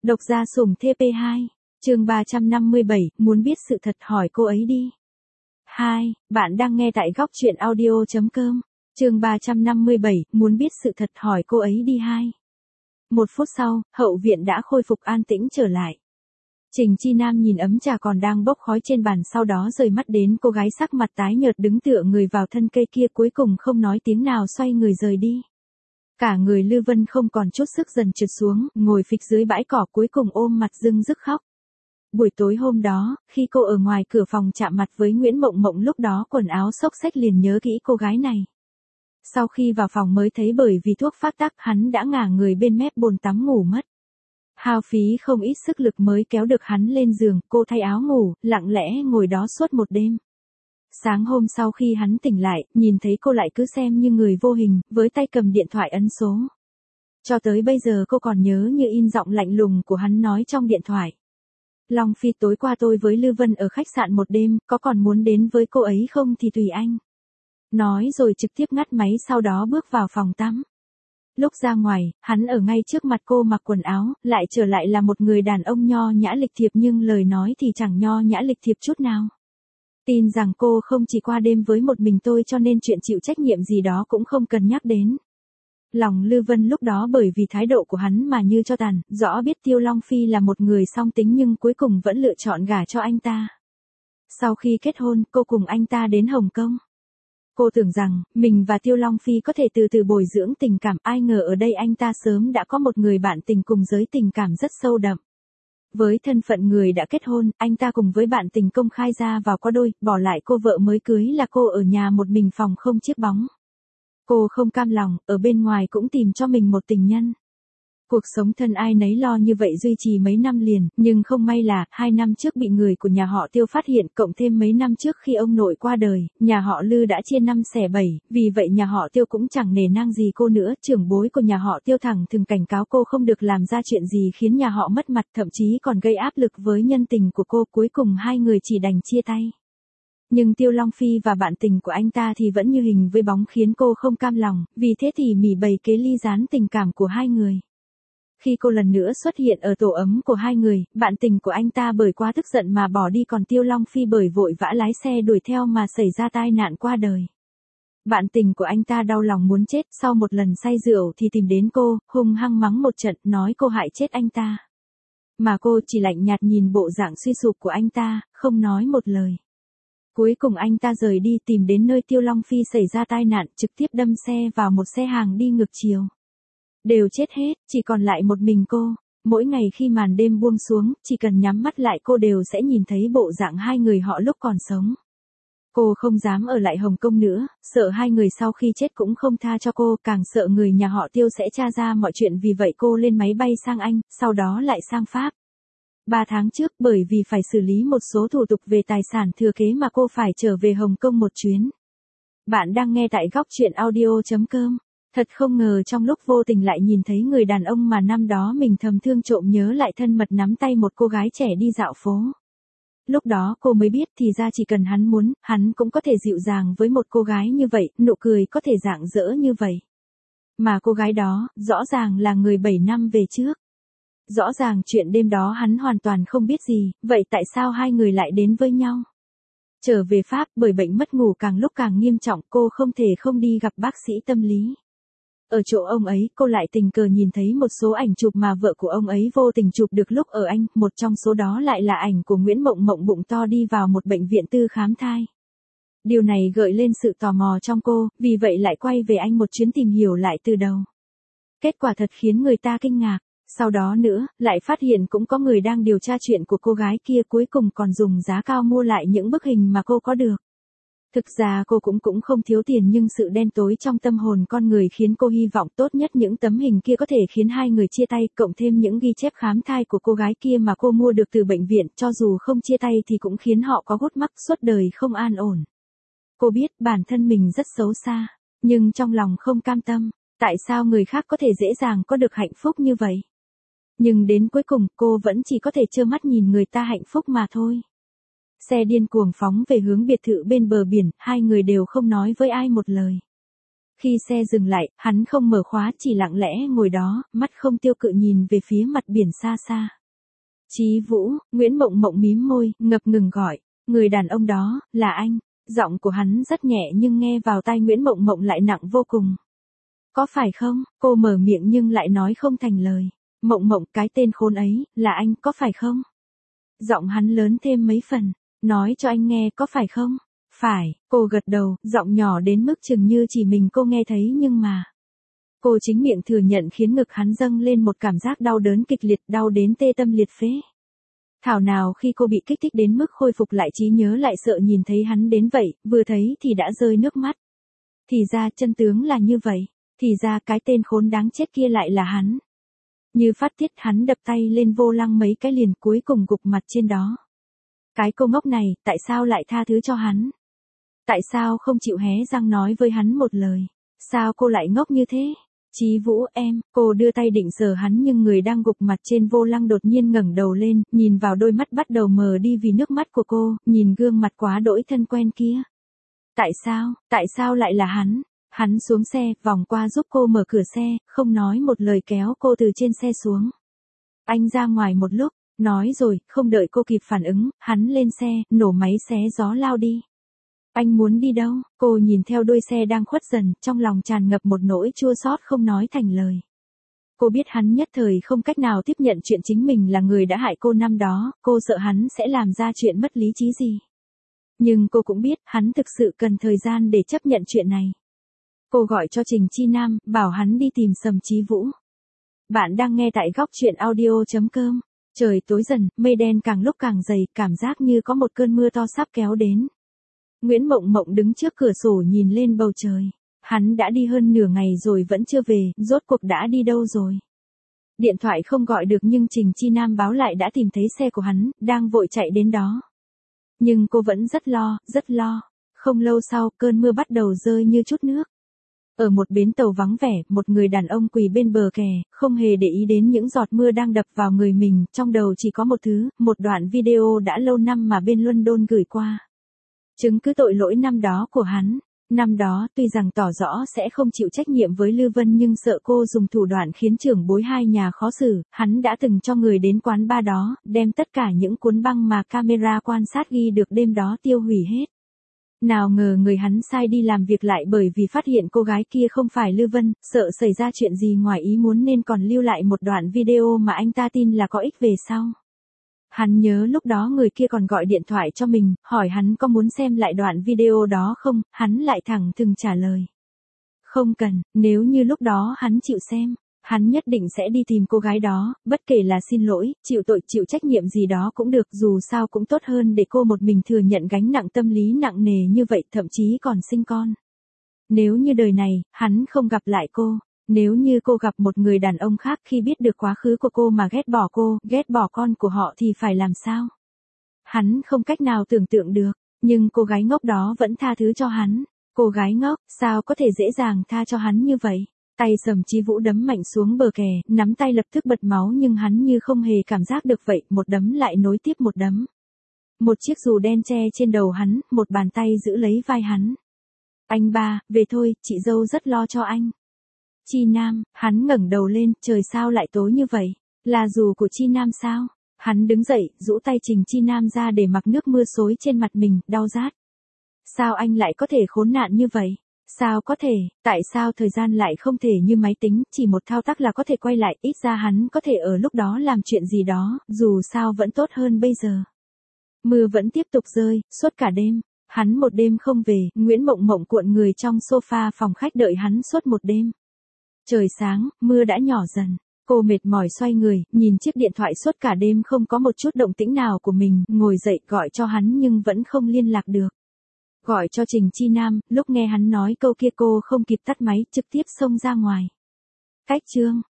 Độc gia sủng TP2, chương 357, muốn biết sự thật hỏi cô ấy đi. 2. Bạn đang nghe tại góc truyện audio.com, chương 357, muốn biết sự thật hỏi cô ấy đi 2. 1 phút sau, hậu viện đã khôi phục an tĩnh trở lại. Trình Chi Nam nhìn ấm trà còn đang bốc khói trên bàn, sau đó rời mắt đến cô gái sắc mặt tái nhợt đứng tựa người vào thân cây kia, cuối cùng không nói tiếng nào xoay người rời đi. Cả người Lư Vân không còn chút sức, dần trượt xuống, ngồi phịch dưới bãi cỏ, cuối cùng ôm mặt rưng rức khóc. Buổi tối hôm đó, khi cô ở ngoài cửa phòng chạm mặt với Nguyễn Mộng Mộng, lúc đó quần áo xốc xếch, liền nhớ kỹ cô gái này. Sau khi vào phòng mới thấy bởi vì thuốc phát tác hắn đã ngả người bên mép bồn tắm ngủ mất. Hao phí không ít sức lực mới kéo được hắn lên giường, cô thay áo ngủ, lặng lẽ ngồi đó suốt một đêm. Sáng hôm sau khi hắn tỉnh lại, nhìn thấy cô lại cứ xem như người vô hình, với tay cầm điện thoại ấn số. Cho tới bây giờ cô còn nhớ như in giọng lạnh lùng của hắn nói trong điện thoại. Long Phi, tối qua tôi với Lư Vân ở khách sạn một đêm, có còn muốn đến với cô ấy không thì tùy anh. Nói rồi trực tiếp ngắt máy, sau đó bước vào phòng tắm. Lúc ra ngoài, hắn ở ngay trước mặt cô mặc quần áo, lại trở lại là một người đàn ông nho nhã lịch thiệp, nhưng lời nói thì chẳng nho nhã lịch thiệp chút nào. Tin rằng cô không chỉ qua đêm với một mình tôi, cho nên chuyện chịu trách nhiệm gì đó cũng không cần nhắc đến. Lòng Lư Vân lúc đó bởi vì thái độ của hắn mà như cho tàn, rõ biết Tiêu Long Phi là một người song tính nhưng cuối cùng vẫn lựa chọn gả cho anh ta. Sau khi kết hôn, cô cùng anh ta đến Hồng Kông. Cô tưởng rằng, mình và Tiêu Long Phi có thể từ từ bồi dưỡng tình cảm, ai ngờ ở đây anh ta sớm đã có một người bạn tình cùng giới tình cảm rất sâu đậm. Với thân phận người đã kết hôn, anh ta cùng với bạn tình công khai ra vào có đôi, bỏ lại cô vợ mới cưới là cô ở nhà một mình, phòng không chiếc bóng. Cô không cam lòng, ở bên ngoài cũng tìm cho mình một tình nhân. Cuộc sống thân ai nấy lo như vậy duy trì mấy năm liền, nhưng không may là, 2 năm trước bị người của nhà họ Tiêu phát hiện, cộng thêm mấy năm trước khi ông nội qua đời, nhà họ Lư đã chia 5 xẻ 7, vì vậy nhà họ Tiêu cũng chẳng nể nang gì cô nữa, trưởng bối của nhà họ Tiêu thẳng thừng cảnh cáo cô không được làm ra chuyện gì khiến nhà họ mất mặt, thậm chí còn gây áp lực với nhân tình của cô, cuối cùng hai người chỉ đành chia tay. Nhưng Tiêu Long Phi và bạn tình của anh ta thì vẫn như hình với bóng khiến cô không cam lòng, vì thế thì mỉ bày kế ly gián tình cảm của hai người. Khi cô lần nữa xuất hiện ở tổ ấm của hai người, bạn tình của anh ta bởi quá tức giận mà bỏ đi, còn Tiêu Long Phi bởi vội vã lái xe đuổi theo mà xảy ra tai nạn qua đời. Bạn tình của anh ta đau lòng muốn chết, sau một lần say rượu thì tìm đến cô, hung hăng mắng một trận, nói cô hại chết anh ta. Mà cô chỉ lạnh nhạt nhìn bộ dạng suy sụp của anh ta, không nói một lời. Cuối cùng anh ta rời đi, tìm đến nơi Tiêu Long Phi xảy ra tai nạn, trực tiếp đâm xe vào một xe hàng đi ngược chiều. Đều chết hết, chỉ còn lại một mình cô. Mỗi ngày khi màn đêm buông xuống, chỉ cần nhắm mắt lại cô đều sẽ nhìn thấy bộ dạng hai người họ lúc còn sống. Cô không dám ở lại Hồng Kông nữa, sợ hai người sau khi chết cũng không tha cho cô, càng sợ người nhà họ Tiêu sẽ tra ra mọi chuyện, vì vậy cô lên máy bay sang Anh, sau đó lại sang Pháp. 3 tháng trước, bởi vì phải xử lý một số thủ tục về tài sản thừa kế mà cô phải trở về Hồng Kông một chuyến. Bạn đang nghe tại góc truyện audio.com. Thật không ngờ trong lúc vô tình lại nhìn thấy người đàn ông mà năm đó mình thầm thương, trộm nhớ lại thân mật nắm tay một cô gái trẻ đi dạo phố. Lúc đó cô mới biết thì ra chỉ cần hắn muốn, hắn cũng có thể dịu dàng với một cô gái như vậy, nụ cười có thể rạng rỡ như vậy. Mà cô gái đó, rõ ràng là người 7 năm về trước. Rõ ràng chuyện đêm đó hắn hoàn toàn không biết gì, vậy tại sao hai người lại đến với nhau? Trở về Pháp, bởi bệnh mất ngủ càng lúc càng nghiêm trọng, cô không thể không đi gặp bác sĩ tâm lý. Ở chỗ ông ấy, cô lại tình cờ nhìn thấy một số ảnh chụp mà vợ của ông ấy vô tình chụp được lúc ở Anh, một trong số đó lại là ảnh của Nguyễn Mộng Mộng bụng to đi vào một bệnh viện tư khám thai. Điều này gợi lên sự tò mò trong cô, vì vậy lại quay về Anh một chuyến tìm hiểu lại từ đầu. Kết quả thật khiến người ta kinh ngạc. Sau đó nữa, lại phát hiện cũng có người đang điều tra chuyện của cô gái kia, cuối cùng còn dùng giá cao mua lại những bức hình mà cô có được. Thực ra cô cũng không thiếu tiền, nhưng sự đen tối trong tâm hồn con người khiến cô hy vọng tốt nhất những tấm hình kia có thể khiến hai người chia tay, cộng thêm những ghi chép khám thai của cô gái kia mà cô mua được từ bệnh viện, cho dù không chia tay thì cũng khiến họ có gút mắc suốt đời không an ổn. Cô biết bản thân mình rất xấu xa, nhưng trong lòng không cam tâm, tại sao người khác có thể dễ dàng có được hạnh phúc như vậy? Nhưng đến cuối cùng, cô vẫn chỉ có thể trơ mắt nhìn người ta hạnh phúc mà thôi. Xe điên cuồng phóng về hướng biệt thự bên bờ biển, hai người đều không nói với ai một lời. Khi xe dừng lại, hắn không mở khóa chỉ lặng lẽ ngồi đó, mắt không tiêu cự nhìn về phía mặt biển xa xa. Chí Vũ, Nguyễn Mộng Mộng mím môi, ngập ngừng gọi, người đàn ông đó, là anh. Giọng của hắn rất nhẹ nhưng nghe vào tai Nguyễn Mộng Mộng lại nặng vô cùng. Có phải không? Cô mở miệng nhưng lại nói không thành lời. Mộng Mộng, cái tên khốn ấy, là anh, có phải không? Giọng hắn lớn thêm mấy phần, nói cho anh nghe có phải không? Phải, cô gật đầu, giọng nhỏ đến mức chừng như chỉ mình cô nghe thấy nhưng mà. Cô chính miệng thừa nhận khiến ngực hắn dâng lên một cảm giác đau đớn kịch liệt, đau đến tê tâm liệt phế. Thảo nào khi cô bị kích thích đến mức khôi phục lại trí nhớ lại sợ nhìn thấy hắn đến vậy, vừa thấy thì đã rơi nước mắt. Thì ra chân tướng là như vậy, thì ra cái tên khốn đáng chết kia lại là hắn. Như phát tiết hắn đập tay lên vô lăng mấy cái liền cuối cùng gục mặt trên đó. Cái cô ngốc này, tại sao lại tha thứ cho hắn? Tại sao không chịu hé răng nói với hắn một lời? Sao cô lại ngốc như thế? Chí Vũ em, cô đưa tay định sờ hắn nhưng người đang gục mặt trên vô lăng đột nhiên ngẩng đầu lên, nhìn vào đôi mắt bắt đầu mờ đi vì nước mắt của cô, nhìn gương mặt quá đỗi thân quen kia. Tại sao lại là hắn? Hắn xuống xe, vòng qua giúp cô mở cửa xe, không nói một lời kéo cô từ trên xe xuống. Anh ra ngoài một lúc, nói rồi, không đợi cô kịp phản ứng, hắn lên xe, nổ máy xé gió lao đi. Anh muốn đi đâu? Cô nhìn theo đuôi xe đang khuất dần, trong lòng tràn ngập một nỗi chua xót không nói thành lời. Cô biết hắn nhất thời không cách nào tiếp nhận chuyện chính mình là người đã hại cô năm đó, cô sợ hắn sẽ làm ra chuyện mất lý trí gì. Nhưng cô cũng biết hắn thực sự cần thời gian để chấp nhận chuyện này. Cô gọi cho Trình Chi Nam, bảo hắn đi tìm Sầm Chí Vũ. Bạn đang nghe tại góc truyện audio.com. Trời tối dần, mây đen càng lúc càng dày, cảm giác như có một cơn mưa to sắp kéo đến. Nguyễn Mộng Mộng đứng trước cửa sổ nhìn lên bầu trời. Hắn đã đi hơn nửa ngày rồi vẫn chưa về, rốt cuộc đã đi đâu rồi? Điện thoại không gọi được nhưng Trình Chi Nam báo lại đã tìm thấy xe của hắn, đang vội chạy đến đó. Nhưng cô vẫn rất lo. Không lâu sau, cơn mưa bắt đầu rơi như chút nước. Ở một bến tàu vắng vẻ, một người đàn ông quỳ bên bờ kè, không hề để ý đến những giọt mưa đang đập vào người mình, trong đầu chỉ có một thứ, một đoạn video đã lâu năm mà bên London gửi qua. Chứng cứ tội lỗi năm đó của hắn. Năm đó, tuy rằng tỏ rõ sẽ không chịu trách nhiệm với Lư Vân nhưng sợ cô dùng thủ đoạn khiến trưởng bối hai nhà khó xử, hắn đã từng cho người đến quán bar đó, đem tất cả những cuốn băng mà camera quan sát ghi được đêm đó tiêu hủy hết. Nào ngờ người hắn sai đi làm việc lại bởi vì phát hiện cô gái kia không phải Lư Vân, sợ xảy ra chuyện gì ngoài ý muốn nên còn lưu lại một đoạn video mà anh ta tin là có ích về sau. Hắn nhớ lúc đó người kia còn gọi điện thoại cho mình, hỏi hắn có muốn xem lại đoạn video đó không, hắn lại thẳng thừng trả lời. Không cần, nếu như lúc đó hắn chịu xem, hắn nhất định sẽ đi tìm cô gái đó, bất kể là xin lỗi, chịu tội, chịu trách nhiệm gì đó cũng được, dù sao cũng tốt hơn để cô một mình thừa nhận gánh nặng tâm lý nặng nề như vậy, thậm chí còn sinh con. Nếu như đời này, hắn không gặp lại cô. Nếu như cô gặp một người đàn ông khác khi biết được quá khứ của cô mà ghét bỏ cô, ghét bỏ con của họ thì phải làm sao? Hắn không cách nào tưởng tượng được, nhưng cô gái ngốc đó vẫn tha thứ cho hắn. Cô gái ngốc, sao có thể dễ dàng tha cho hắn như vậy? Tay Sầm Chí Vũ đấm mạnh xuống bờ kè, nắm tay lập tức bật máu nhưng hắn như không hề cảm giác được vậy, một đấm lại nối tiếp một đấm. Một chiếc dù đen che trên đầu hắn, một bàn tay giữ lấy vai hắn. Anh ba, về thôi, chị dâu rất lo cho anh. Chi Nam, hắn ngẩng đầu lên, trời sao lại tối như vậy? Là dù của Chi Nam sao? Hắn đứng dậy, rũ tay Trình Chi Nam ra để mặc nước mưa xối trên mặt mình, đau rát. Sao anh lại có thể khốn nạn như vậy? Sao có thể, tại sao thời gian lại không thể như máy tính, chỉ một thao tác là có thể quay lại, ít ra hắn có thể ở lúc đó làm chuyện gì đó, dù sao vẫn tốt hơn bây giờ. Mưa vẫn tiếp tục rơi, suốt cả đêm. Hắn một đêm không về, Nguyễn Mộng Mộng cuộn người trong sofa phòng khách đợi hắn suốt một đêm. Trời sáng, mưa đã nhỏ dần. Cô mệt mỏi xoay người, nhìn chiếc điện thoại suốt cả đêm không có một chút động tĩnh nào của mình, ngồi dậy gọi cho hắn nhưng vẫn không liên lạc được. Gọi cho Trình Chi Nam, lúc nghe hắn nói câu kia cô không kịp tắt máy, trực tiếp xông ra ngoài. Cách chương.